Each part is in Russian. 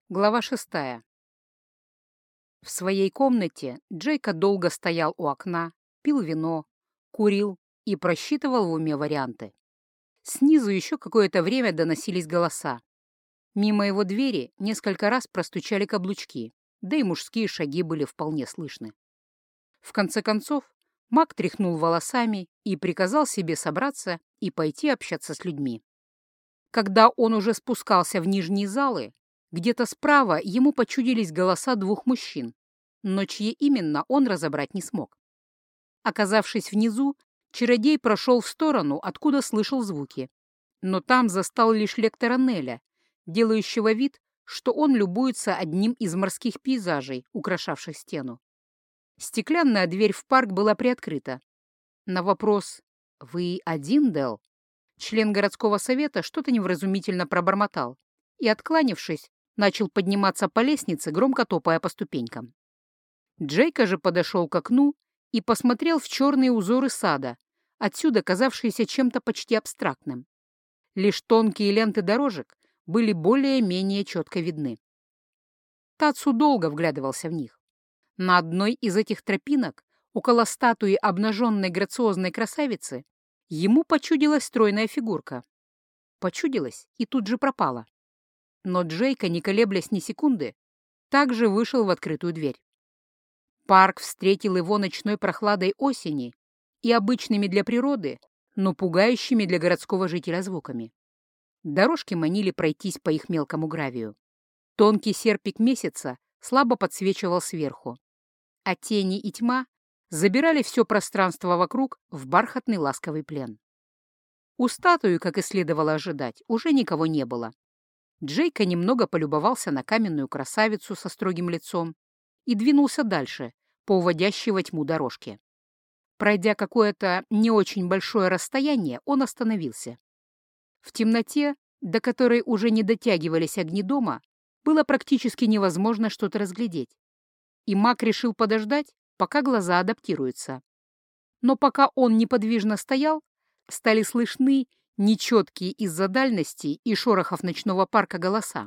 Глава 6. В своей комнате Джейка долго стоял у окна, пил вино, курил и просчитывал в уме варианты. Снизу еще какое-то время доносились голоса. Мимо его двери несколько раз простучали каблучки, да и мужские шаги были вполне слышны. В конце концов, Мак тряхнул волосами и приказал себе собраться и пойти общаться с людьми. Когда он уже спускался в нижние залы, где-то справа ему почудились голоса двух мужчин, но чьи именно он разобрать не смог. Оказавшись внизу, чародей прошел в сторону, откуда слышал звуки, но там застал лишь лектора Неля, делающего вид, что он любуется одним из морских пейзажей, украшавших стену. Стеклянная дверь в парк была приоткрыта. На вопрос «Вы один, Дел?» член городского совета что-то невразумительно пробормотал и, откланившись, начал подниматься по лестнице, громко топая по ступенькам. Джейка же подошел к окну и посмотрел в черные узоры сада, отсюда казавшиеся чем-то почти абстрактным. Лишь тонкие ленты дорожек были более-менее четко видны. Тацу долго вглядывался в них. На одной из этих тропинок, около статуи обнаженной грациозной красавицы, ему почудилась стройная фигурка. Почудилась и тут же пропала. Но Джейка, не колеблясь ни секунды, также вышел в открытую дверь. Парк встретил его ночной прохладой осени и обычными для природы, но пугающими для городского жителя звуками. Дорожки манили пройтись по их мелкому гравию. Тонкий серпик месяца слабо подсвечивал сверху, а тени и тьма забирали все пространство вокруг в бархатный ласковый плен. У статуи, как и следовало ожидать, уже никого не было. Джейка немного полюбовался на каменную красавицу со строгим лицом и двинулся дальше, по уводящей во тьму дорожке. Пройдя какое-то не очень большое расстояние, он остановился. В темноте, до которой уже не дотягивались огни дома, было практически невозможно что-то разглядеть. И Мак решил подождать, пока глаза адаптируются. Но пока он неподвижно стоял, стали слышны нечеткие из-за дальности и шорохов ночного парка голоса.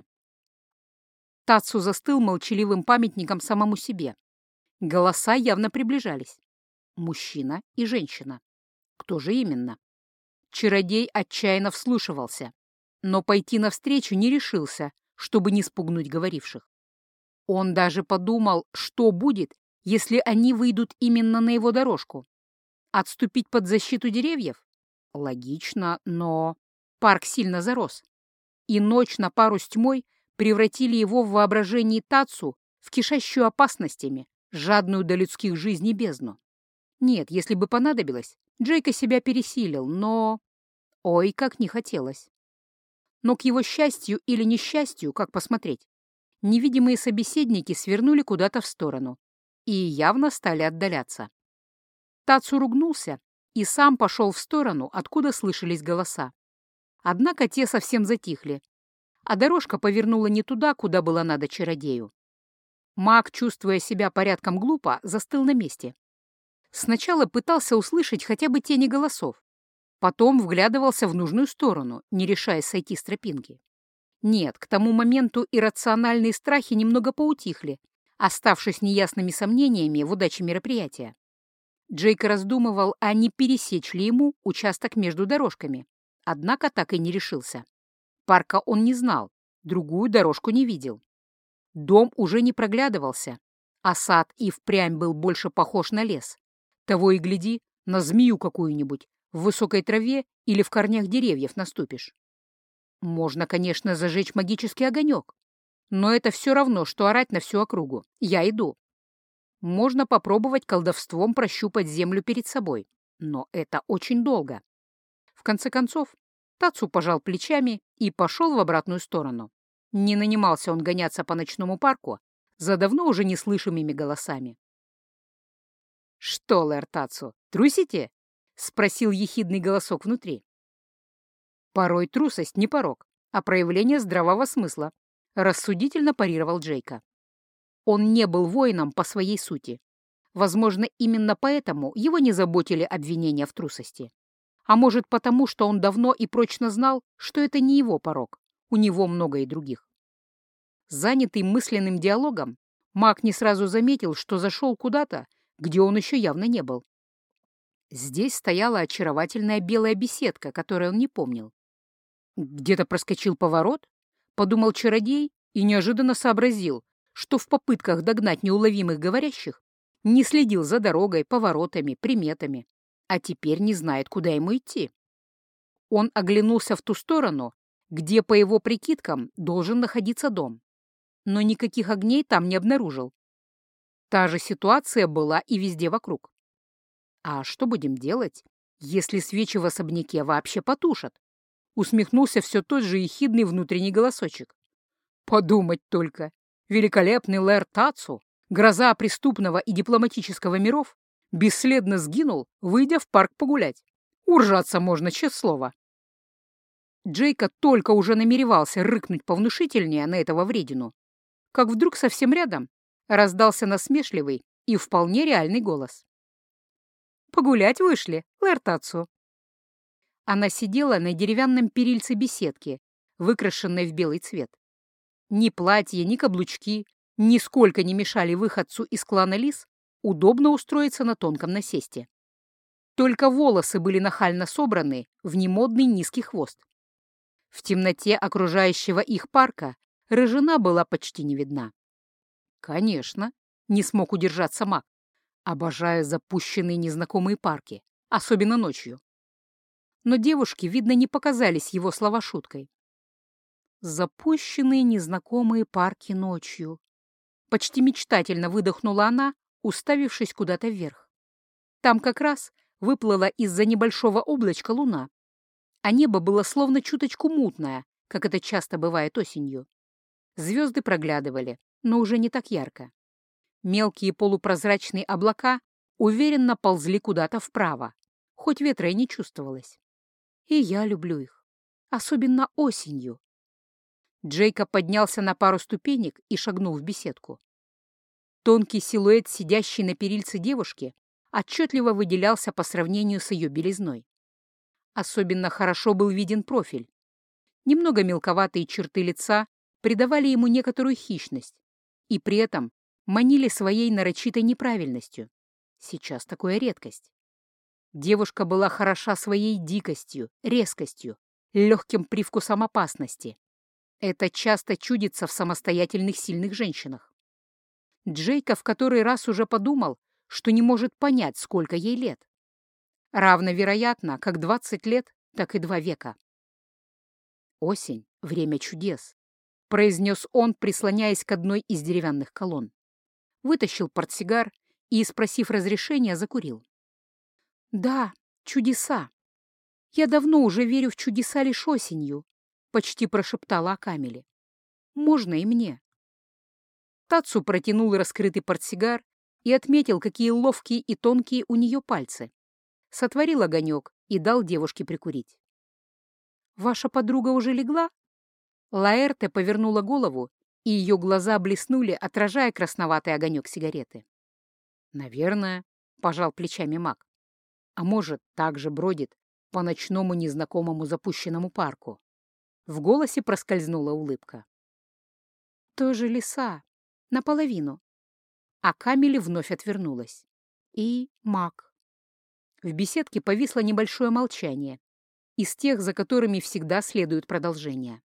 Тацу застыл молчаливым памятником самому себе. Голоса явно приближались. Мужчина и женщина. Кто же именно? Чародей отчаянно вслушивался, но пойти навстречу не решился, чтобы не спугнуть говоривших. Он даже подумал, что будет, если они выйдут именно на его дорожку. Отступить под защиту деревьев? Логично, но парк сильно зарос, и ночь на пару с тьмой превратили его в воображении Тацу в кишащую опасностями, жадную до людских жизней бездну. Нет, если бы понадобилось, Джейка себя пересилил, но... Ой, как не хотелось. Но к его счастью или несчастью, как посмотреть, невидимые собеседники свернули куда-то в сторону и явно стали отдаляться. Тацу ругнулся и сам пошел в сторону, откуда слышались голоса. Однако те совсем затихли, а дорожка повернула не туда, куда было надо чародею. Маг, чувствуя себя порядком глупо, застыл на месте. Сначала пытался услышать хотя бы тени голосов, потом вглядывался в нужную сторону, не решаясь сойти с тропинки. Нет, к тому моменту иррациональные страхи немного поутихли, оставшись неясными сомнениями в удаче мероприятия. Джейк раздумывал, а не пересечь ли ему участок между дорожками, однако так и не решился. Парка он не знал, другую дорожку не видел. Дом уже не проглядывался, а сад и впрямь был больше похож на лес. Того и гляди, на змею какую-нибудь, в высокой траве или в корнях деревьев наступишь. Можно, конечно, зажечь магический огонек, но это все равно, что орать на всю округу. Я иду. Можно попробовать колдовством прощупать землю перед собой, но это очень долго. В конце концов, Тацу пожал плечами и пошел в обратную сторону. Не нанимался он гоняться по ночному парку за давно уже неслышимыми голосами. «Что, лэр Тацу, трусите?» — спросил ехидный голосок внутри. «Порой трусость не порок, а проявление здравого смысла», — рассудительно парировал Джейка. Он не был воином по своей сути. Возможно, именно поэтому его не заботили обвинения в трусости. А может, потому, что он давно и прочно знал, что это не его порок, у него много и других. Занятый мысленным диалогом, маг не сразу заметил, что зашел куда-то, где он еще явно не был. Здесь стояла очаровательная белая беседка, которую он не помнил. Где-то проскочил поворот, подумал чародей и неожиданно сообразил, что в попытках догнать неуловимых говорящих не следил за дорогой, поворотами, приметами, а теперь не знает, куда ему идти. Он оглянулся в ту сторону, где, по его прикидкам, должен находиться дом, но никаких огней там не обнаружил. Та же ситуация была и везде вокруг. А что будем делать, если свечи в особняке вообще потушат? Усмехнулся все тот же ехидный внутренний голосочек. Подумать только, великолепный Лэр Тацу, гроза преступного и дипломатического миров, бесследно сгинул, выйдя в парк погулять. Уржаться можно, честное слово. Джейка только уже намеревался рыкнуть повнушительнее на этого вредину, как вдруг совсем рядом раздался насмешливый и вполне реальный голос. «Погулять вышли, Лэр Тацу». Она сидела на деревянном перильце беседки, выкрашенной в белый цвет. Ни платье, ни каблучки нисколько не мешали выходцу из клана Лис удобно устроиться на тонком насесте. Только волосы были нахально собраны в немодный низкий хвост. В темноте окружающего их парка рыжина была почти не видна. Конечно, не смог удержаться маг. Обожаю запущенные незнакомые парки, особенно ночью. Но девушке, видно, не показались его слова шуткой. Запущенные незнакомые парки ночью. Почти мечтательно выдохнула она, уставившись куда-то вверх. Там как раз выплыла из-за небольшого облачка луна, а небо было словно чуточку мутное, как это часто бывает осенью. Звезды проглядывали, но уже не так ярко. Мелкие полупрозрачные облака уверенно ползли куда-то вправо, хоть ветра и не чувствовалось. И я люблю их, особенно осенью. Джейка поднялся на пару ступенек и шагнул в беседку. Тонкий силуэт, сидящей на перильце девушки, отчетливо выделялся по сравнению с ее белизной. Особенно хорошо был виден профиль. Немного мелковатые черты лица придавали ему некоторую хищность и при этом манили своей нарочитой неправильностью. Сейчас такая редкость. Девушка была хороша своей дикостью, резкостью, легким привкусом опасности. Это часто чудится в самостоятельных сильных женщинах. Джейка в который раз уже подумал, что не может понять, сколько ей лет. Равновероятно, как 20 лет, так и 2 века. «Осень — время чудес», — произнес он, прислоняясь к одной из деревянных колонн. Вытащил портсигар и, спросив разрешения, закурил. «Да, чудеса. Я давно уже верю в чудеса лишь осенью», — почти прошептала Акамеле. «Можно и мне». Тацу протянул раскрытый портсигар и отметил, какие ловкие и тонкие у нее пальцы. Сотворил огонек и дал девушке прикурить. «Ваша подруга уже легла?» Лаэрте повернула голову, и ее глаза блеснули, отражая красноватый огонек сигареты. «Наверное», — пожал плечами маг. «А может, так же бродит по ночному незнакомому запущенному парку». В голосе проскользнула улыбка. «Тоже лиса. Наполовину». А Камиле вновь отвернулась. И маг. В беседке повисло небольшое молчание, из тех, за которыми всегда следует продолжение.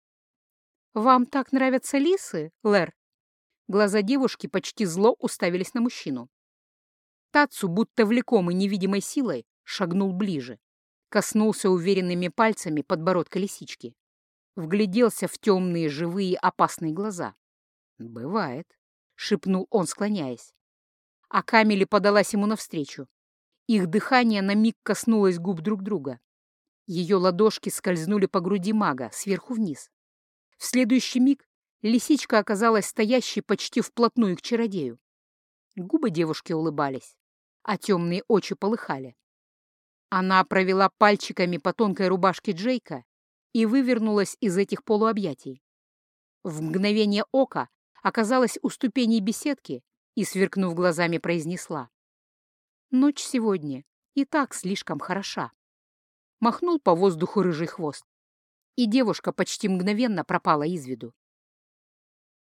«Вам так нравятся лисы, Лэр?» Глаза девушки почти зло уставились на мужчину. Тацу, будто влекомый невидимой силой, шагнул ближе, коснулся уверенными пальцами подбородка лисички, вгляделся в темные, живые, опасные глаза. «Бывает», — шепнул он, склоняясь. А Камиле подалась ему навстречу. Их дыхание на миг коснулось губ друг друга. Ее ладошки скользнули по груди мага сверху вниз. В следующий миг лисичка оказалась стоящей почти вплотную к чародею. Губы девушки улыбались, а темные очи полыхали. Она провела пальчиками по тонкой рубашке Джейка и вывернулась из этих полуобъятий. В мгновение ока оказалась у ступеней беседки и, сверкнув глазами, произнесла: «Ночь сегодня и так слишком хороша». Махнул по воздуху рыжий хвост, и девушка почти мгновенно пропала из виду.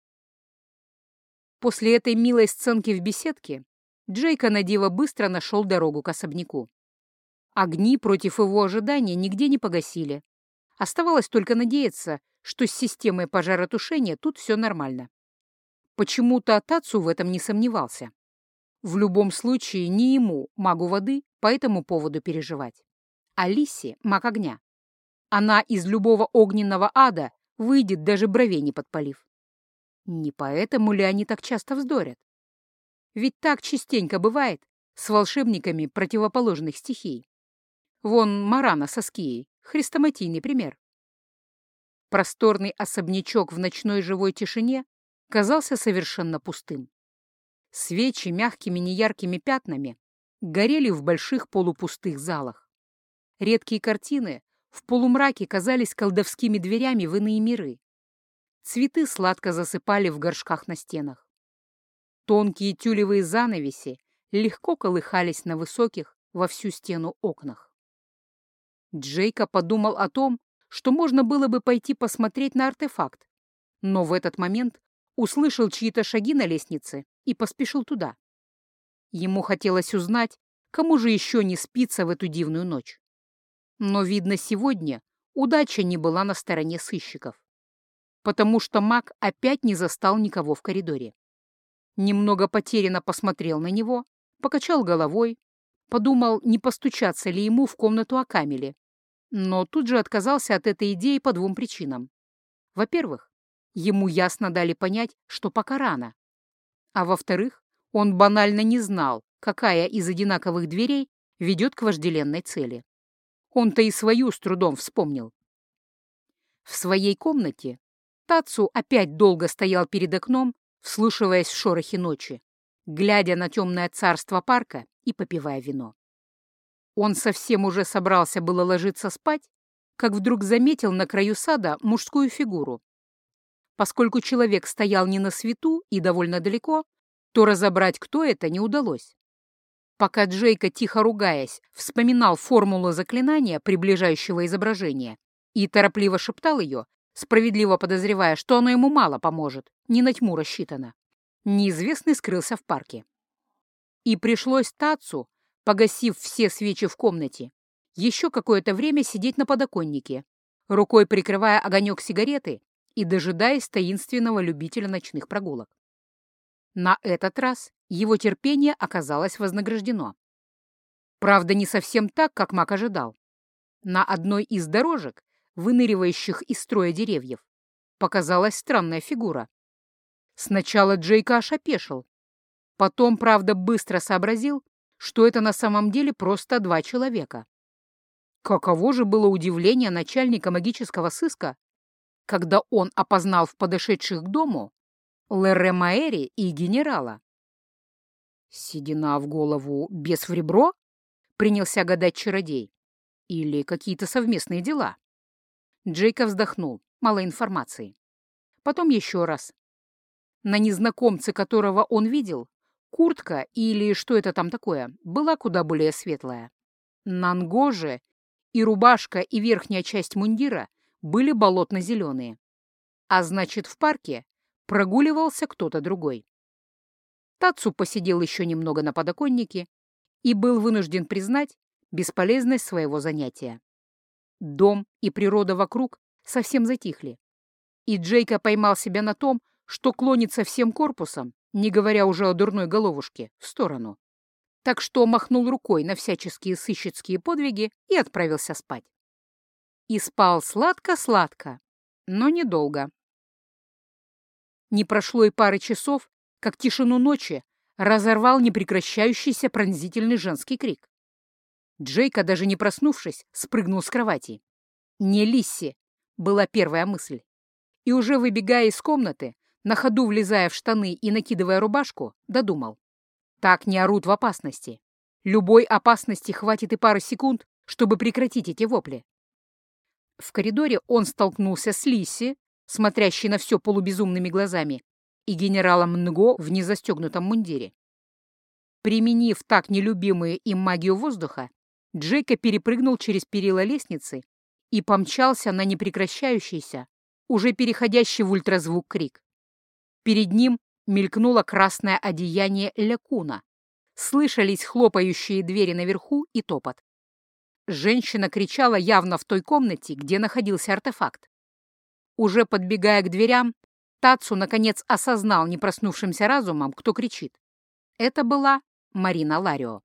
После этой милой сценки в беседке Джейка на диво быстро нашел дорогу к особняку. Огни против его ожидания нигде не погасили. Оставалось только надеяться, что с системой пожаротушения тут все нормально. Почему-то Тацу в этом не сомневался. В любом случае, не ему, магу воды, по этому поводу переживать. А Лисси — маг огня. Она из любого огненного ада выйдет, даже бровей не подпалив. Не поэтому ли они так часто вздорят? Ведь так частенько бывает с волшебниками противоположных стихий. Вон Марана со Скией — хрестоматийный пример. Просторный особнячок в ночной живой тишине казался совершенно пустым. Свечи мягкими неяркими пятнами горели в больших полупустых залах. Редкие картины в полумраке казались колдовскими дверями в иные миры. Цветы сладко засыпали в горшках на стенах. Тонкие тюлевые занавеси легко колыхались на высоких во всю стену окнах. Джейка подумал о том, что можно было бы пойти посмотреть на артефакт, но в этот момент услышал чьи-то шаги на лестнице и поспешил туда. Ему хотелось узнать, кому же еще не спится в эту дивную ночь. Но, видно, сегодня удача не была на стороне сыщиков, потому что маг опять не застал никого в коридоре. Немного потерянно посмотрел на него, покачал головой, подумал, не постучаться ли ему в комнату Акамели, но тут же отказался от этой идеи по двум причинам. Во-первых, ему ясно дали понять, что пока рано. А во-вторых, он банально не знал, какая из одинаковых дверей ведет к вожделенной цели. Он-то и свою с трудом вспомнил. В своей комнате Тацу опять долго стоял перед окном, вслушиваясь в шорохи ночи, глядя на темное царство парка и попивая вино. Он совсем уже собрался было ложиться спать, как вдруг заметил на краю сада мужскую фигуру. Поскольку человек стоял не на свету и довольно далеко, то разобрать, кто это, не удалось. Пока Джейка, тихо ругаясь, вспоминал формулу заклинания приближающего изображения и торопливо шептал ее, справедливо подозревая, что оно ему мало поможет, не на тьму рассчитано, неизвестный скрылся в парке. И пришлось Тацу, погасив все свечи в комнате, еще какое-то время сидеть на подоконнике, рукой прикрывая огонек сигареты и дожидаясь таинственного любителя ночных прогулок. На этот раз его терпение оказалось вознаграждено. Правда, не совсем так, как маг ожидал. На одной из дорожек, выныривающих из строя деревьев, показалась странная фигура. Сначала Джейка аж опешил. Потом, правда, быстро сообразил, что это на самом деле просто два человека. Каково же было удивление начальника магического сыска, когда он опознал в подошедших к дому Лерре Маэри и генерала. «Седина в голову, бес в ребро?» — принялся гадать чародей. «Или какие-то совместные дела?» Джейка вздохнул, мало информации. Потом еще раз. На незнакомце, которого он видел, куртка, или что это там такое, была куда более светлая. На нго же и рубашка, и верхняя часть мундира были болотно-зеленые. А значит, в парке прогуливался кто-то другой. Тацу посидел еще немного на подоконнике и был вынужден признать бесполезность своего занятия. Дом и природа вокруг совсем затихли, и Джейка поймал себя на том, что клонится всем корпусом, не говоря уже о дурной головушке, в сторону. Так что махнул рукой на всяческие сыщицкие подвиги и отправился спать. И спал сладко-сладко, но недолго. Не прошло и пары часов, как тишину ночи разорвал непрекращающийся пронзительный женский крик. Джейка, даже не проснувшись, спрыгнул с кровати. «Не Лисси!» — была первая мысль. И уже выбегая из комнаты, на ходу влезая в штаны и накидывая рубашку, додумал. Так не орут в опасности. Любой опасности хватит и пары секунд, чтобы прекратить эти вопли. В коридоре он столкнулся с Лисси, смотрящей на все полубезумными глазами, и генералом Нго в незастегнутом мундире. Применив так нелюбимую им магию воздуха, Джейка перепрыгнул через перила лестницы и помчался на непрекращающийся, уже переходящий в ультразвук крик. Перед ним Мелькнуло красное одеяние Лекуна. Слышались хлопающие двери наверху и топот. Женщина кричала явно в той комнате, где находился артефакт. Уже подбегая к дверям, Тацу наконец осознал непроснувшимся разумом, кто кричит. Это была Марина Ларио.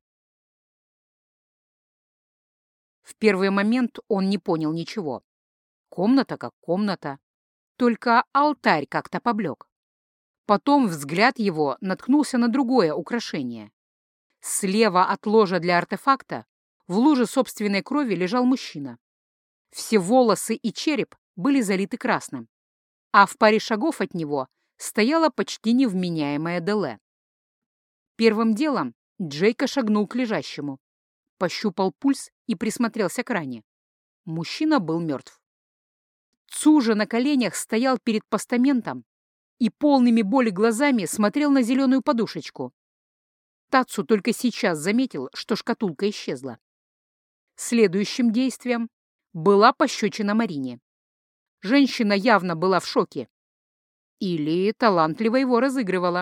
В первый момент он не понял ничего. Комната как комната, только алтарь как-то поблек. Потом взгляд его наткнулся на другое украшение. Слева от ложа для артефакта в луже собственной крови лежал мужчина. Все волосы и череп были залиты красным, а в паре шагов от него стояла почти невменяемая Деле. Первым делом Джейка шагнул к лежащему, пощупал пульс и присмотрелся к ране. Мужчина был мертв. Цу же на коленях стоял перед постаментом и полными боли глазами смотрел на зеленую подушечку. Тацу только сейчас заметил, что шкатулка исчезла. Следующим действием была пощечина Марине. Женщина явно была в шоке. Или талантливо его разыгрывала.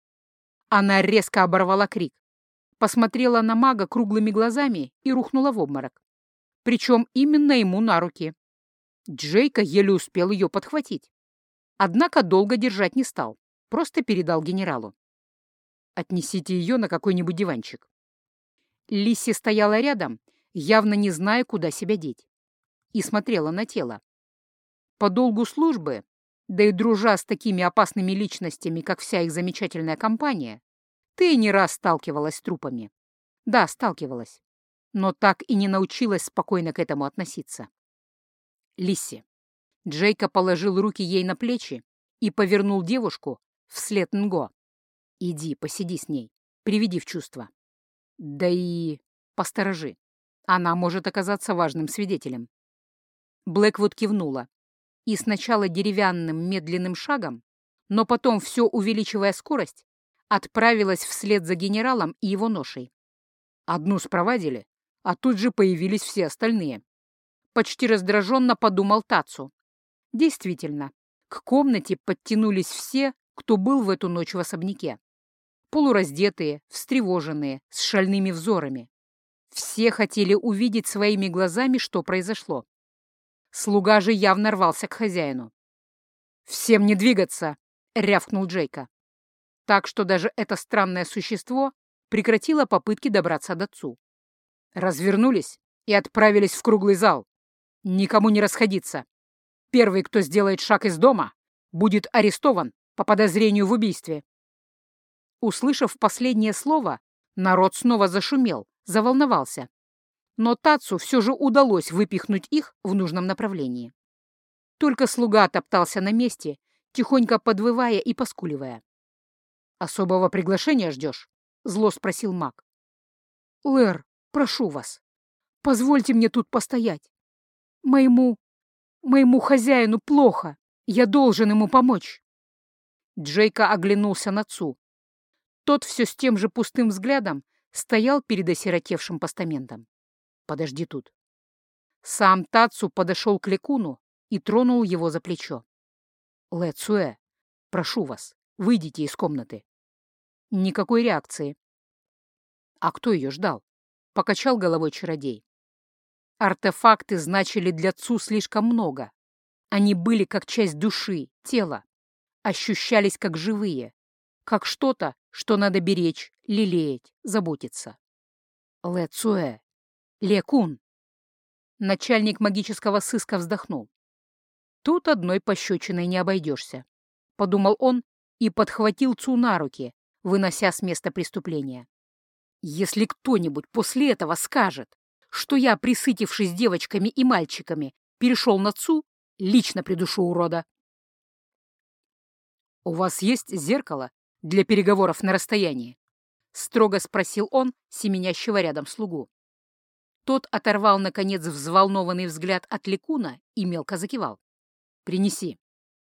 Она резко оборвала крик, посмотрела на мага круглыми глазами и рухнула в обморок. Причем именно ему на руки. Джейка еле успел ее подхватить. Однако долго держать не стал, просто передал генералу. «Отнесите ее на какой-нибудь диванчик». Лисси стояла рядом, явно не зная, куда себя деть, и смотрела на тело. По долгу службы, да и дружа с такими опасными личностями, как вся их замечательная компания, ты не раз сталкивалась с трупами. Да, сталкивалась, но так и не научилась спокойно к этому относиться. Лисси. Джейка положил руки ей на плечи и повернул девушку вслед Нго. «Иди, посиди с ней, приведи в чувство. Да и посторожи, она может оказаться важным свидетелем». Блэквуд кивнула и сначала деревянным медленным шагом, но потом, все увеличивая скорость, отправилась вслед за генералом и его ношей. Одну спровадили, а тут же появились все остальные. Почти раздраженно подумал Тацу. Действительно, к комнате подтянулись все, кто был в эту ночь в особняке. Полураздетые, встревоженные, с шальными взорами. Все хотели увидеть своими глазами, что произошло. Слуга же явно рвался к хозяину. «Всем не двигаться!» — рявкнул Джейка. Так что даже это странное существо прекратило попытки добраться до Цу. Развернулись и отправились в круглый зал. Никому не расходиться. Первый, кто сделает шаг из дома, будет арестован по подозрению в убийстве. Услышав последнее слово, народ снова зашумел, заволновался. Но Тацу все же удалось выпихнуть их в нужном направлении. Только слуга топтался на месте, тихонько подвывая и поскуливая. «Особого приглашения ждешь?» — зло спросил маг. «Лэр, прошу вас, позвольте мне тут постоять. Моему хозяину плохо, я должен ему помочь». Джейка оглянулся на Цу. Тот все с тем же пустым взглядом стоял перед осиротевшим постаментом. «Подожди тут». Сам Тацу подошел к Лекуну и тронул его за плечо. «Лэ Цуэ, прошу вас, выйдите из комнаты». Никакой реакции. А кто ее ждал? Покачал головой чародей. Артефакты значили для Цу слишком много. Они были как часть души, тела. Ощущались как живые. Как что-то, что надо беречь, лелеять, заботиться. Лэ Цуэ. Лекун. Начальник магического сыска вздохнул. Тут одной пощечиной не обойдешься, подумал он и подхватил Цу на руки, вынося с места преступления. Если кто-нибудь после этого скажет, что я, присытившись девочками и мальчиками, перешел на Цу, лично придушу урода. «У вас есть зеркало для переговоров на расстоянии?» — строго спросил он семенящего рядом слугу. Тот оторвал, наконец, взволнованный взгляд от Лекуна и мелко закивал. «Принеси».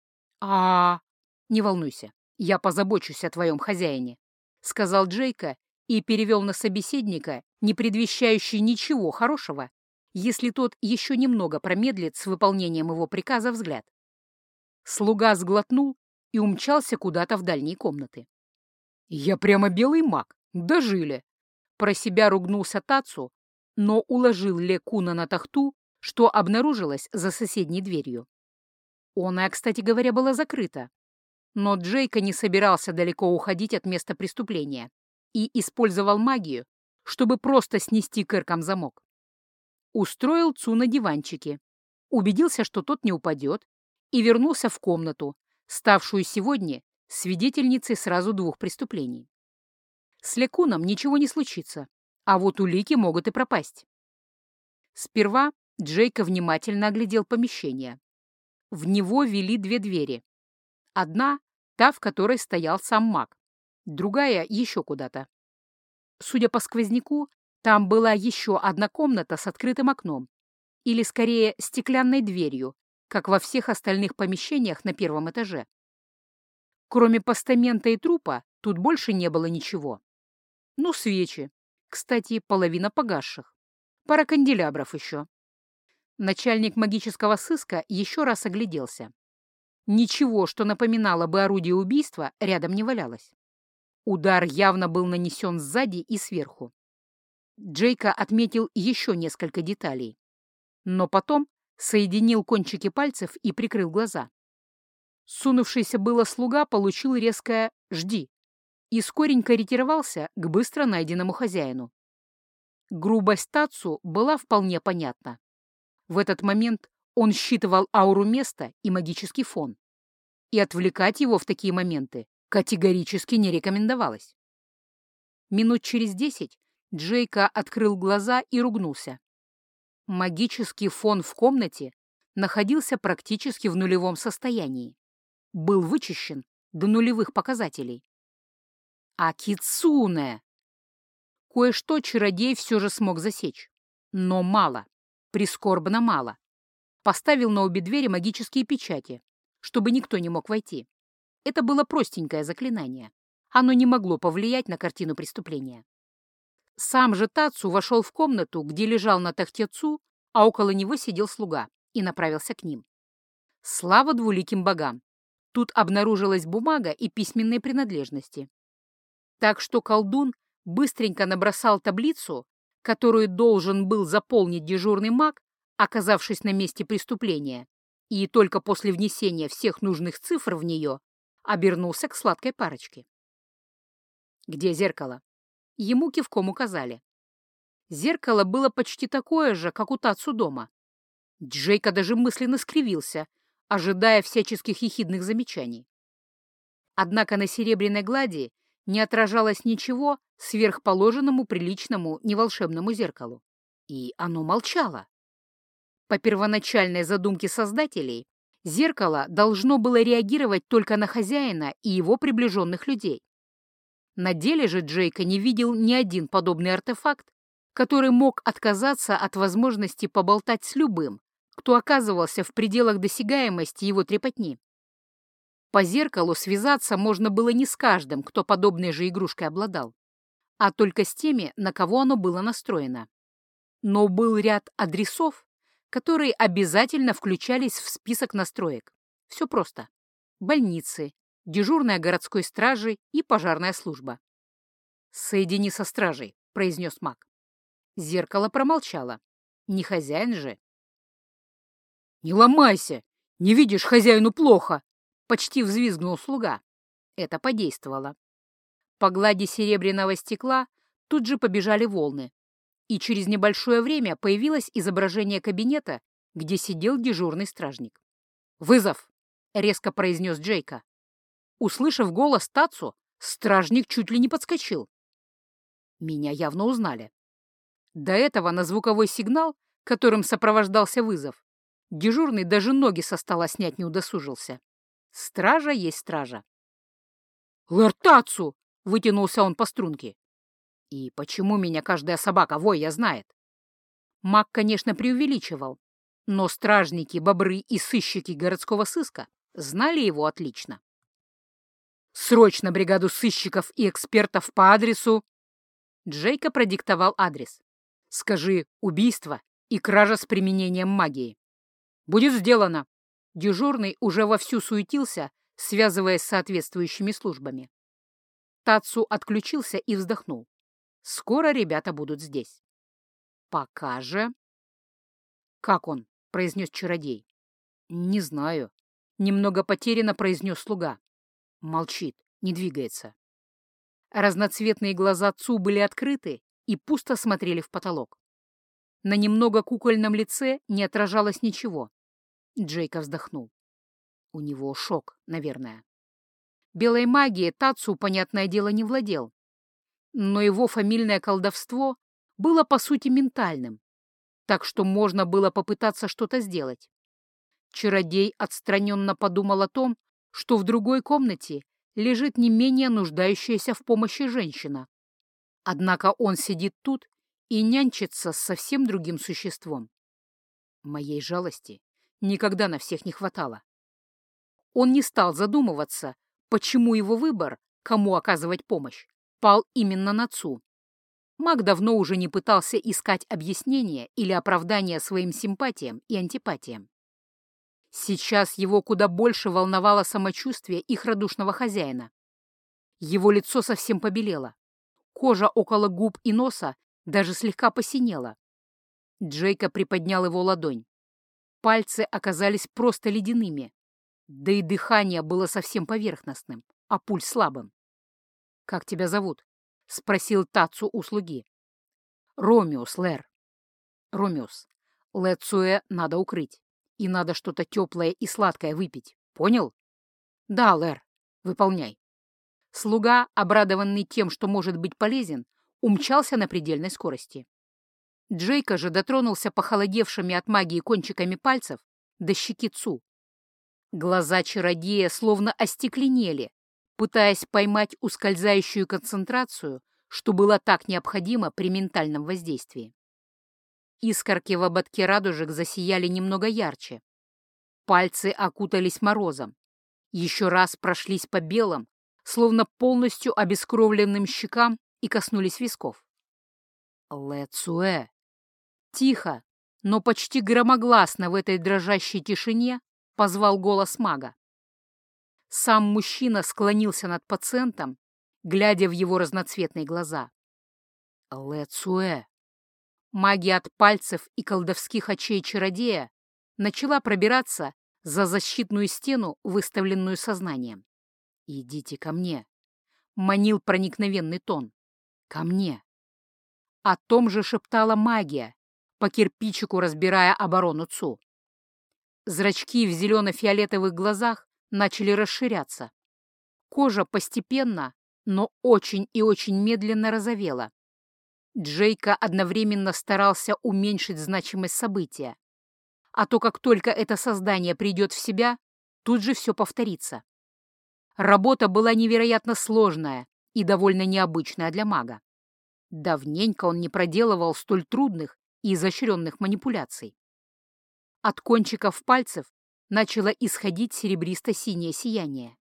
Не волнуйся, я позабочусь о твоем хозяине», — сказал Джейка и перевел на собеседника, не предвещающий ничего хорошего, если тот еще немного промедлит с выполнением его приказа взгляд. Слуга сглотнул и умчался куда-то в дальние комнаты. «Я прямо белый маг, дожили!» Про себя ругнулся Тацу, но уложил Ле Куна на тахту, что обнаружилось за соседней дверью. Оная, кстати говоря, была закрыта, но Джейка не собирался далеко уходить от места преступления и использовал магию, чтобы просто снести Кэркам замок. Устроил Цу на диванчике, убедился, что тот не упадет, и вернулся в комнату, ставшую сегодня свидетельницей сразу двух преступлений. С Лекуном ничего не случится, а вот улики могут и пропасть. Сперва Джейка внимательно оглядел помещение. В него вели две двери. Одна — та, в которой стоял сам маг, другая — еще куда-то. Судя по сквозняку, там была еще одна комната с открытым окном, или, скорее, стеклянной дверью, как во всех остальных помещениях на первом этаже. Кроме постамента и трупа, тут больше не было ничего. Ну, свечи. Кстати, половина погасших. Пара канделябров еще. Начальник магического сыска еще раз огляделся. Ничего, что напоминало бы орудие убийства, рядом не валялось. Удар явно был нанесен сзади и сверху. Джейка отметил еще несколько деталей. Но потом соединил кончики пальцев и прикрыл глаза. Сунувшийся было слуга получил резкое «жди» и скоренько ретировался к быстро найденному хозяину. Грубость Тацу была вполне понятна. В этот момент он считывал ауру места и магический фон. И отвлекать его в такие моменты категорически не рекомендовалось. Минут через 10 Джейка открыл глаза и ругнулся. Магический фон в комнате находился практически в нулевом состоянии. Был вычищен до нулевых показателей. А Кицуне! Кое-что чародей все же смог засечь. Но мало, прискорбно мало. Поставил на обе двери магические печати, чтобы никто не мог войти. Это было простенькое заклинание. Оно не могло повлиять на картину преступления. Сам же Тацу вошел в комнату, где лежал на тахте Цу, а около него сидел слуга, и направился к ним. Слава двуликим богам! Тут обнаружилась бумага и письменные принадлежности. Так что колдун быстренько набросал таблицу, которую должен был заполнить дежурный маг, оказавшись на месте преступления, и только после внесения всех нужных цифр в нее обернулся к сладкой парочке. «Где зеркало?» Ему кивком указали. Зеркало было почти такое же, как у Тацу дома. Джейка даже мысленно скривился, ожидая всяческих ехидных замечаний. Однако на серебряной глади не отражалось ничего сверхположенному приличному неволшебному зеркалу. И оно молчало. По первоначальной задумке создателей, зеркало должно было реагировать только на хозяина и его приближенных людей. На деле же Джейка не видел ни один подобный артефакт, который мог отказаться от возможности поболтать с любым, кто оказывался в пределах досягаемости его трепотни. По зеркалу связаться можно было не с каждым, кто подобной же игрушкой обладал, а только с теми, на кого оно было настроено. Но был ряд адресов, которые обязательно включались в список настроек. Все просто. Больницы, дежурная городской стражи и пожарная служба. «Соедини со стражей», — произнес маг. Зеркало промолчало. Не хозяин же. «Не ломайся! Не видишь, хозяину плохо!» — почти взвизгнул слуга. Это подействовало. По глади серебряного стекла тут же побежали волны, и через небольшое время появилось изображение кабинета, где сидел дежурный стражник. «Вызов!» — резко произнес Джейка. Услышав голос Тацу, стражник чуть ли не подскочил. Меня явно узнали. До этого на звуковой сигнал, которым сопровождался вызов, дежурный даже ноги со стола снять не удосужился. Стража есть стража. «Лэр Тацу!» — вытянулся он по струнке. «И почему меня каждая собака войя знает?» Маг, конечно, преувеличивал, но стражники, бобры и сыщики городского сыска знали его отлично. «Срочно бригаду сыщиков и экспертов по адресу...» Джейка продиктовал адрес. «Скажи убийство и кража с применением магии». «Будет сделано». Дежурный уже вовсю суетился связываясь с соответствующими службами. Тацу отключился и вздохнул. Скоро ребята будут здесь. Пока же... «Как он?» — произнес чародей. «Не знаю». Немного потерянно произнес слуга. Молчит, не двигается. Разноцветные глаза Цу были открыты и пусто смотрели в потолок. На немного кукольном лице не отражалось ничего. Джейка вздохнул. У него шок, наверное. Белой магией Тацу, понятное дело, не владел. Но его фамильное колдовство было, по сути, ментальным, так что можно было попытаться что-то сделать. Чародей отстраненно подумал о том, что в другой комнате лежит не менее нуждающаяся в помощи женщина. Однако он сидит тут и нянчится с совсем другим существом. Моей жалости никогда на всех не хватало. Он не стал задумываться, почему его выбор, кому оказывать помощь, пал именно на Цу. Маг давно уже не пытался искать объяснения или оправдания своим симпатиям и антипатиям. Сейчас его куда больше волновало самочувствие их радушного хозяина. Его лицо совсем побелело. Кожа около губ и носа даже слегка посинела. Джейка приподнял его ладонь. Пальцы оказались просто ледяными. Да и дыхание было совсем поверхностным, а пульс слабым. «Как тебя зовут?» — спросил Тацу у слуги. «Ромеус, Лэр». «Ромеус, Лэцуэ надо укрыть. И надо что-то теплое и сладкое выпить. Понял?» «Да, Лэр, выполняй». Слуга, обрадованный тем, что может быть полезен, умчался на предельной скорости. Джейка же дотронулся похолодевшими от магии кончиками пальцев до щеки Цу. Глаза чародея словно остекленели, пытаясь поймать ускользающую концентрацию, что было так необходимо при ментальном воздействии. Искорки в ободке радужек засияли немного ярче. Пальцы окутались морозом. Еще раз прошлись по белым, словно полностью обескровленным щекам и коснулись висков. «Лэцуэ!» Тихо, но почти громогласно в этой дрожащей тишине позвал голос мага. Сам мужчина склонился над пациентом, глядя в его разноцветные глаза. «Лэцуэ!» Магия от пальцев и колдовских очей чародея начала пробираться за защитную стену, выставленную сознанием. «Идите ко мне», — манил проникновенный тон. «Ко мне». О том же шептала магия, по кирпичику разбирая оборону Цу. Зрачки в зелено-фиолетовых глазах начали расширяться. Кожа постепенно, но очень и очень медленно розовела. Джейка одновременно старался уменьшить значимость события. А то, как только это создание придет в себя, тут же все повторится. Работа была невероятно сложная и довольно необычная для мага. Давненько он не проделывал столь трудных и изощренных манипуляций. От кончиков пальцев начало исходить серебристо-синее сияние.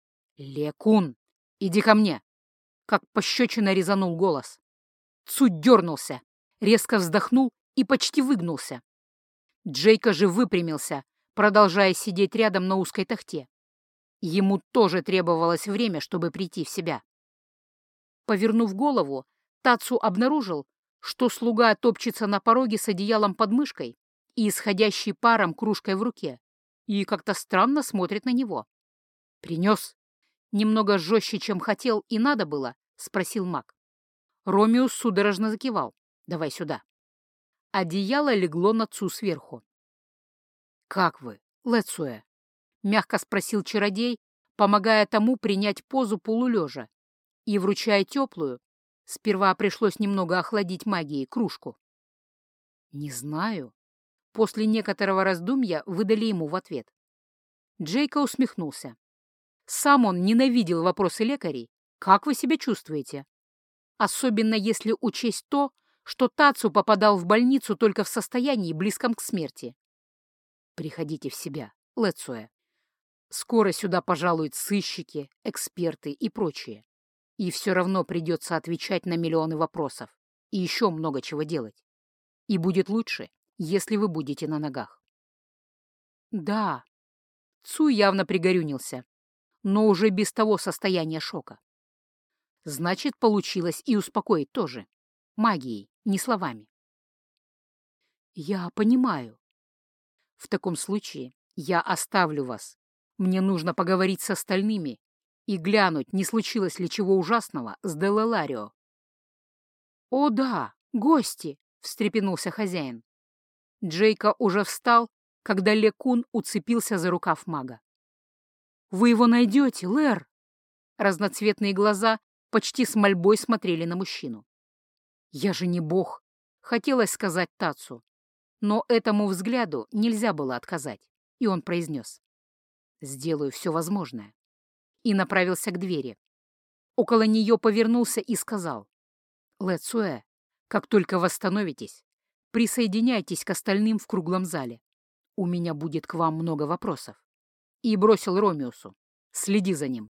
«Лекун, иди ко мне!» Как пощечина резанул голос. Цу дернулся, резко вздохнул и почти выгнулся. Джейка же выпрямился, продолжая сидеть рядом на узкой тахте. Ему тоже требовалось время, чтобы прийти в себя. Повернув голову, Тацу обнаружил, что слуга топчется на пороге с одеялом под мышкой и исходящей паром кружкой в руке, и как-то странно смотрит на него. «Принес?» Немного жестче, чем хотел и надо было, спросил маг. Ромеус судорожно закивал. «Давай сюда». Одеяло легло на Цу сверху. «Как вы, Лэцуэ?» — мягко спросил чародей, помогая тому принять позу полулежа и вручая теплую, сперва пришлось немного охладить магией, кружку. «Не знаю». После некоторого раздумья выдали ему в ответ. Джейка усмехнулся. Сам он ненавидел вопросы лекарей. «Как вы себя чувствуете?» Особенно если учесть то, что Тацу попадал в больницу только в состоянии, близком к смерти. «Приходите в себя, Лэцуэ. Скоро сюда пожалуют сыщики, эксперты и прочие. И все равно придется отвечать на миллионы вопросов. И еще много чего делать. И будет лучше, если вы будете на ногах». «Да». Цу явно пригорюнился. но уже без того состояния шока. Значит, получилось и успокоить тоже. Магией, не словами. Я понимаю. В таком случае я оставлю вас. Мне нужно поговорить с остальными и глянуть, не случилось ли чего ужасного с Делеларио. «О да, гости!» — встрепенулся хозяин. Джейка уже встал, когда Лекун уцепился за рукав мага. «Вы его найдете, Лэр!» Разноцветные глаза почти с мольбой смотрели на мужчину. «Я же не бог!» — хотелось сказать Тацу, но этому взгляду нельзя было отказать, и он произнес: «Сделаю все возможное», и направился к двери. Около нее повернулся и сказал: «Лэ Цуэ, как только восстановитесь, присоединяйтесь к остальным в круглом зале. У меня будет к вам много вопросов». И бросил Ромеусу: «Следи за ним».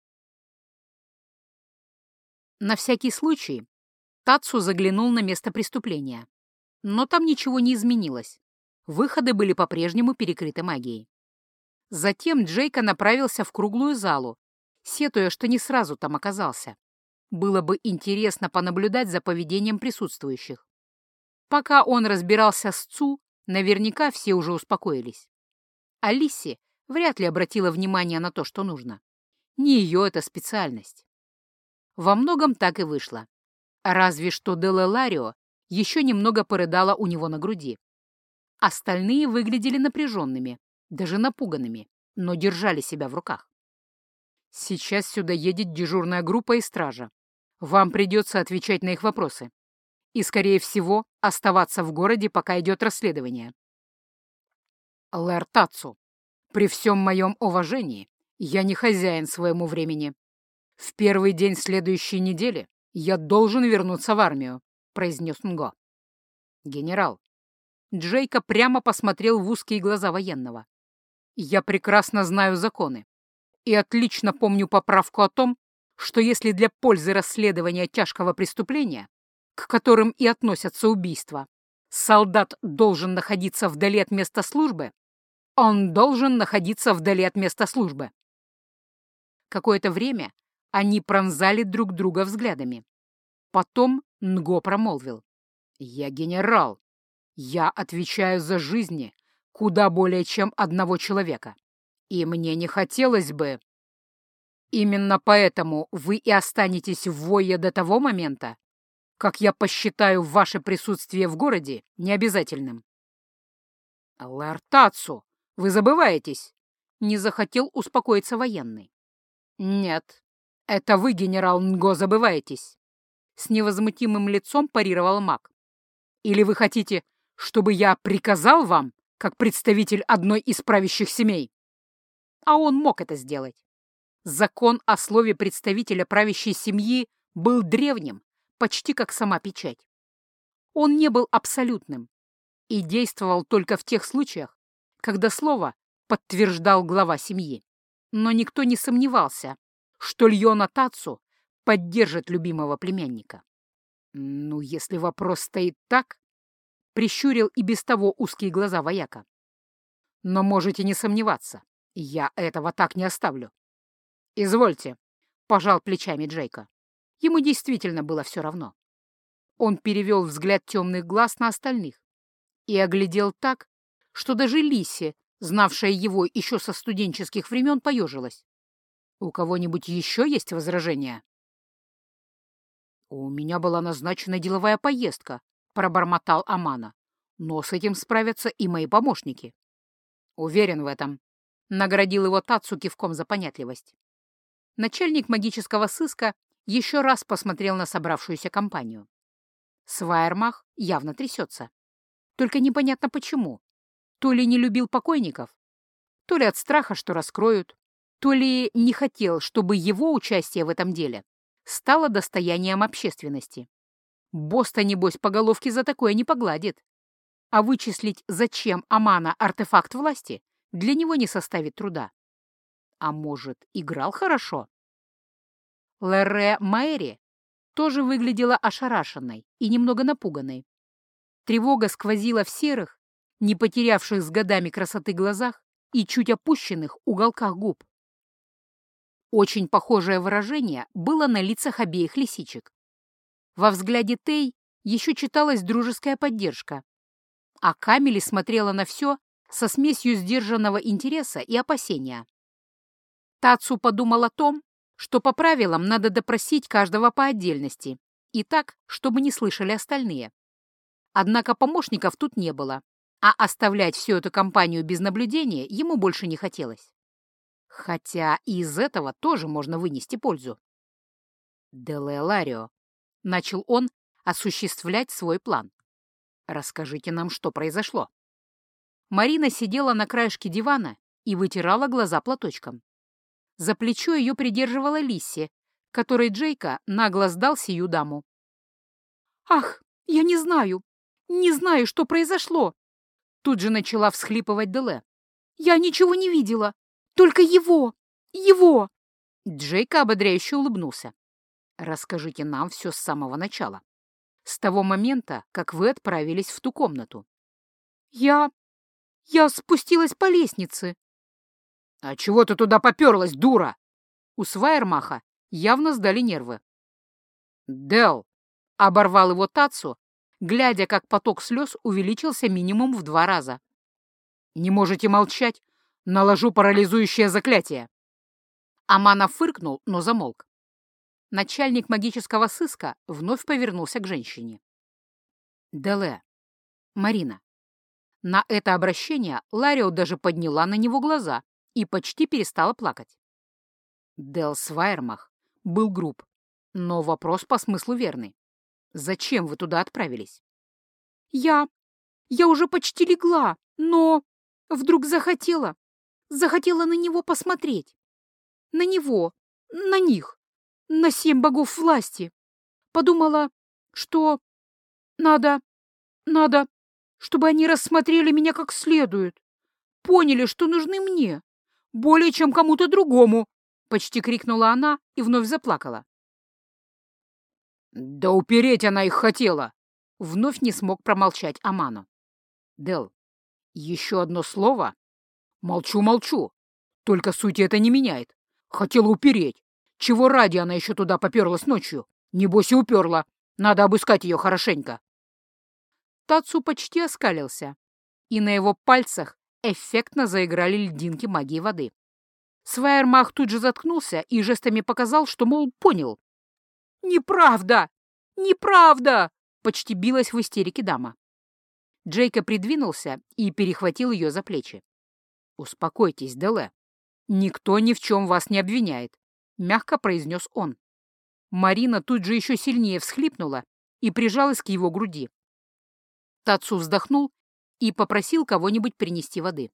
На всякий случай Тацу заглянул на место преступления, но там ничего не изменилось. Выходы были по-прежнему перекрыты магией. Затем Джейка направился в круглую залу, сетуя, что не сразу там оказался. Было бы интересно понаблюдать за поведением присутствующих. Пока он разбирался с Цу, наверняка все уже успокоились. Алисе вряд ли обратила внимание на то, что нужно. Не ее это специальность. Во многом так и вышло. Разве что Делеларио еще немного порыдала у него на груди. Остальные выглядели напряженными, даже напуганными, но держали себя в руках. «Сейчас сюда едет дежурная группа и стража. Вам придется отвечать на их вопросы. И, скорее всего, оставаться в городе, пока идет расследование». «Лэр Тацу, при всем моем уважении, я не хозяин своему времени. В первый день следующей недели я должен вернуться в армию», — произнес Нго. «Генерал». Джейка прямо посмотрел в узкие глаза военного. «Я прекрасно знаю законы и отлично помню поправку о том, что если для пользы расследования тяжкого преступления, к которым и относятся убийства, солдат должен находиться вдали от места службы, он должен находиться вдали от места службы». Какое-то время они пронзали друг друга взглядами. Потом Нго промолвил: «Я генерал. Я отвечаю за жизни куда более чем одного человека. И мне не хотелось бы...» «Именно поэтому вы и останетесь в Войе до того момента, как я посчитаю ваше присутствие в городе необязательным». «Лэр Тацу, вы забываетесь!» — не захотел успокоиться военный. «Нет, это вы, генерал Нго, забываетесь!» — с невозмутимым лицом парировал маг. «Или вы хотите, чтобы я приказал вам, как представитель одной из правящих семей?» А он мог это сделать. Закон о слове представителя правящей семьи был древним, почти как сама печать. Он не был абсолютным и действовал только в тех случаях, когда слово подтверждал глава семьи. Но никто не сомневался, что Льона Тацу поддержит любимого племянника. «Ну, если вопрос стоит так», — прищурил и без того узкие глаза вояка. «Но можете не сомневаться, я этого так не оставлю». «Извольте», — пожал плечами Джейка. Ему действительно было все равно. Он перевел взгляд темных глаз на остальных и оглядел так, что даже Лисси, знавшая его еще со студенческих времен, поежилась. «У кого-нибудь еще есть возражения?» «У меня была назначена деловая поездка», — пробормотал Амана. «Но с этим справятся и мои помощники». «Уверен в этом», — наградил его Тацу кивком за понятливость. Начальник магического сыска еще раз посмотрел на собравшуюся компанию. Свайермах явно трясется. Только непонятно почему. То ли не любил покойников, то ли от страха, что раскроют, то ли не хотел, чтобы его участие в этом деле стало достоянием общественности. Босс-то, небось, по головке за такое не погладит. А вычислить, зачем Амана артефакт власти, для него не составит труда. А может, играл хорошо? Лерре Мэри тоже выглядела ошарашенной и немного напуганной. Тревога сквозила в серых, не потерявших с годами красоты глазах и чуть опущенных уголках губ. Очень похожее выражение было на лицах обеих лисичек. Во взгляде Тей еще читалась дружеская поддержка, а Камили смотрела на все со смесью сдержанного интереса и опасения. Тацу подумал о том, что по правилам надо допросить каждого по отдельности, и так, чтобы не слышали остальные. Однако помощников тут не было, а оставлять всю эту компанию без наблюдения ему больше не хотелось. Хотя и из этого тоже можно вынести пользу. «Деле Ларио», — начал он осуществлять свой план. «Расскажите нам, что произошло». Марина сидела на краешке дивана и вытирала глаза платочком. За плечо ее придерживала Лисси, которой Джейка нагло сдал сию даму. «Ах, я не знаю, что произошло!» Тут же начала всхлипывать Деле. «Я ничего не видела, только его! Джейка ободряюще улыбнулся. «Расскажите нам все с самого начала, с того момента, как вы отправились в ту комнату». «Я спустилась по лестнице». «А чего ты туда поперлась, дура?» У Свайермаха явно сдали нервы. «Дел!» — оборвал его Тацу, глядя, как поток слез увеличился минимум в 2 раза. «Не можете молчать? Наложу парализующее заклятие!» Амана фыркнул, но замолк. Начальник магического сыска вновь повернулся к женщине. «Деле, Марина». На это обращение Ларио даже подняла на него глаза и почти перестала плакать. Дел Свайермах был груб, но вопрос по смыслу верный. «Зачем вы туда отправились?» Я уже почти легла, но вдруг захотела на него посмотреть. На него, на них, на 7 богов власти. Подумала, что надо, чтобы они рассмотрели меня как следует. Поняли, что нужны мне, более чем кому-то другому, почти крикнула она и вновь заплакала. «Да упереть она их хотела!» Вновь не смог промолчать Амано. «Дел, еще одно слово?» «Молчу. Только сути это не меняет. Хотела упереть. Чего ради она еще туда поперлась ночью? Небось и уперла. Надо обыскать ее хорошенько». Тацу почти оскалился, и на его пальцах эффектно заиграли льдинки магии воды. Свайермах тут же заткнулся и жестами показал, что, мол, понял. «Неправда! Почти билась в истерике дама. Джейка придвинулся и перехватил ее за плечи. «Успокойтесь, Деле. Никто ни в чем вас не обвиняет», — мягко произнес он. Марина тут же еще сильнее всхлипнула и прижалась к его груди. Тацу вздохнул и попросил кого-нибудь принести воды.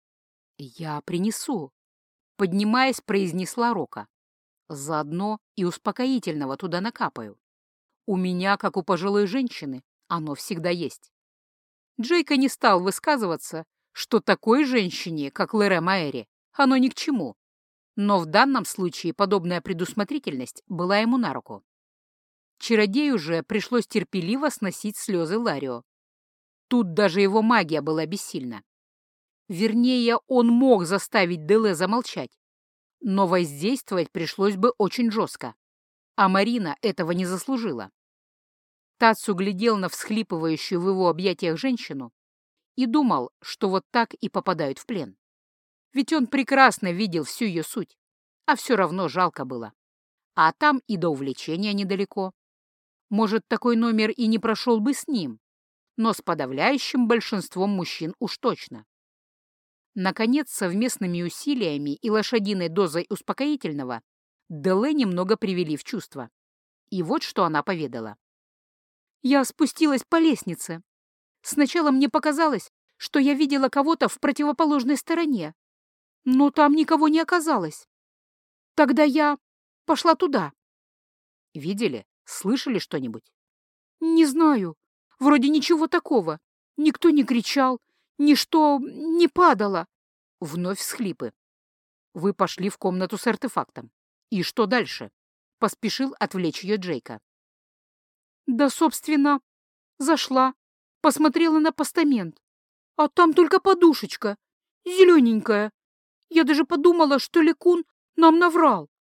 «Я принесу», — поднимаясь, произнесла Рока. «Заодно и успокоительного туда накапаю. У меня, как у пожилой женщины, оно всегда есть». Джейка не стал высказываться, что такой женщине, как Лере Маэри, оно ни к чему. Но в данном случае подобная предусмотрительность была ему на руку. Чародею же пришлось терпеливо сносить слезы Ларио. Тут даже его магия была бессильна. Вернее, он мог заставить Деле замолчать, но воздействовать пришлось бы очень жестко, а Марина этого не заслужила. Тацу глядел на всхлипывающую в его объятиях женщину и думал, что вот так и попадают в плен. Ведь он прекрасно видел всю ее суть, а все равно жалко было. А там и до увлечения недалеко. Может, такой номер и не прошел бы с ним, но с подавляющим большинством мужчин уж точно. Наконец, совместными усилиями и лошадиной дозой успокоительного Деле немного привели в чувство. И вот что она поведала. «Я спустилась по лестнице. Сначала мне показалось, что я видела кого-то в противоположной стороне, но там никого не оказалось. Тогда я пошла туда». «Видели? Слышали что-нибудь?» «Не знаю. Вроде ничего такого. Никто не кричал, ничто не падало». Вновь всхлипы. «Вы пошли в комнату с артефактом. И что дальше?» Поспешил отвлечь ее Джейка. «Да, собственно, зашла, посмотрела на постамент, а там только подушечка, зелененькая. Я даже подумала, что Лекун нам наврал.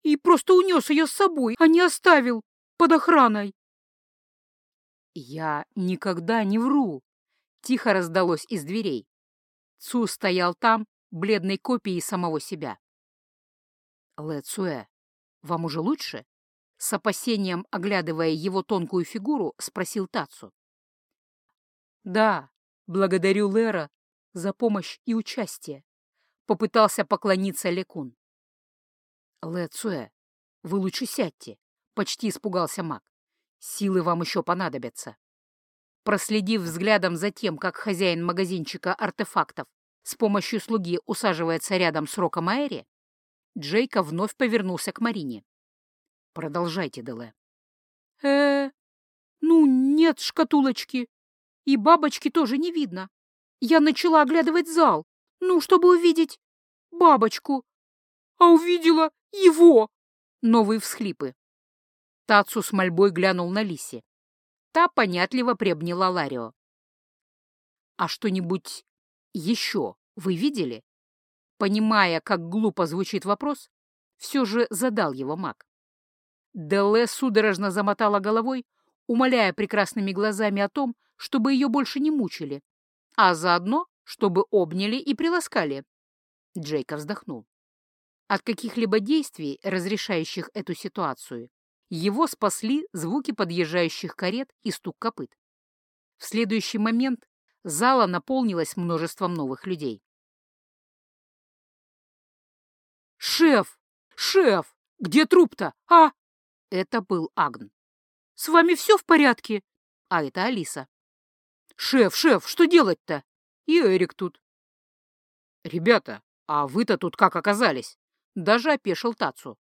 и просто унес ее с собой, а не оставил под охраной. «Я никогда не вру», — тихо раздалось из дверей. Цу стоял там, бледной копией самого себя. «Лэ Цуэ, вам уже лучше?» С опасением, оглядывая его тонкую фигуру, спросил Тацу. «Да, благодарю Лэра за помощь и участие», — попытался поклониться Лекун. «Лэ Цуэ, вы лучше сядьте», — почти испугался маг. «Силы вам еще понадобятся». Проследив взглядом за тем, как хозяин магазинчика артефактов с помощью слуги усаживается рядом с Роком Аэри, Джейка вновь повернулся к Марине. «Продолжайте, Делэ». Ну, нет шкатулочки. И бабочки тоже не видно. Я начала оглядывать зал, чтобы увидеть бабочку. А увидела его!» Новые всхлипы. Тацу с мольбой глянул на Лиси. Та понятливо приобняла Ларио. «А что-нибудь еще вы видели?» Понимая, как глупо звучит вопрос, все же задал его маг. Делэ судорожно замотала головой, умоляя прекрасными глазами о том, чтобы ее больше не мучили, а заодно, чтобы обняли и приласкали. Джейка вздохнул. От каких-либо действий, разрешающих эту ситуацию, его спасли звуки подъезжающих карет и стук копыт. В следующий момент зала наполнилась множеством новых людей. «Шеф! Шеф! Где труп-то? А?» Это был Агн. «С вами все в порядке?» А это Алиса. «Шеф, что делать-то?» И Эрик тут. «Ребята, а вы-то тут как оказались?» Даже опешил Тацу.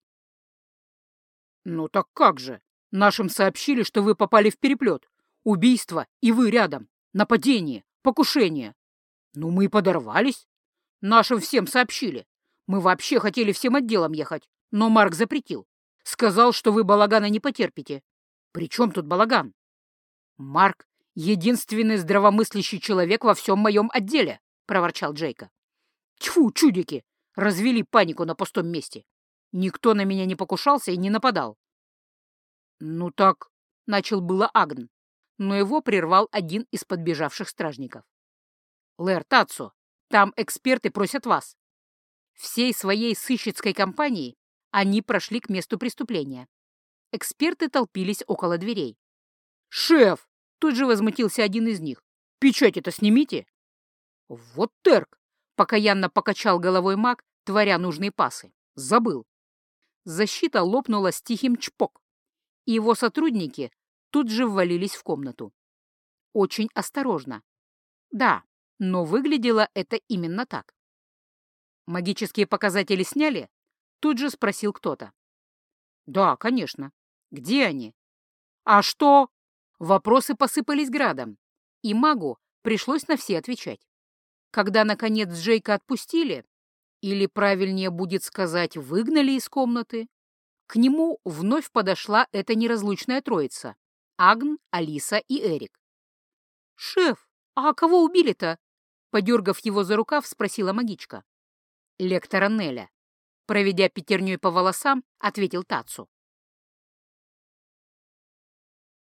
«Ну так как же? Нашим сообщили, что вы попали в переплет. Убийство, и вы рядом. Нападение, покушение. Ну мы и подорвались. Нашим всем сообщили. Мы вообще хотели всем отделом ехать, но Марк запретил. Сказал, что вы балагана не потерпите. При чем тут балаган? Марк — единственный здравомыслящий человек во всем моем отделе», — проворчал Джейка. «Тьфу, чудики! Развели панику на пустом месте. Никто на меня не покушался и не нападал». «Ну так», — начал было Агн, но его прервал один из подбежавших стражников. «Лэр Тацу, там эксперты просят вас». Всей своей сыщицкой компанией они прошли к месту преступления. Эксперты толпились около дверей. «Шеф!» — тут же возмутился один из них. «Печать-то снимите!» «Вот терк!» — покаянно покачал головой маг, творя нужные пасы. «Забыл!» Защита лопнула с тихим чпок, и его сотрудники тут же ввалились в комнату. Очень осторожно. Да, но выглядело это именно так. «Магические показатели сняли?» — тут же спросил кто-то. «Да, конечно. Где они?» «А что?» Вопросы посыпались градом, и магу пришлось на все отвечать. Когда, наконец, Джейка отпустили, или, правильнее будет сказать, выгнали из комнаты, к нему вновь подошла эта неразлучная троица — Агн, Алиса и Эрик. «Шеф, а кого убили-то?» — подергав его за рукав, спросила магичка. «Лектора Неля». Проведя пятерней по волосам, ответил Тацу.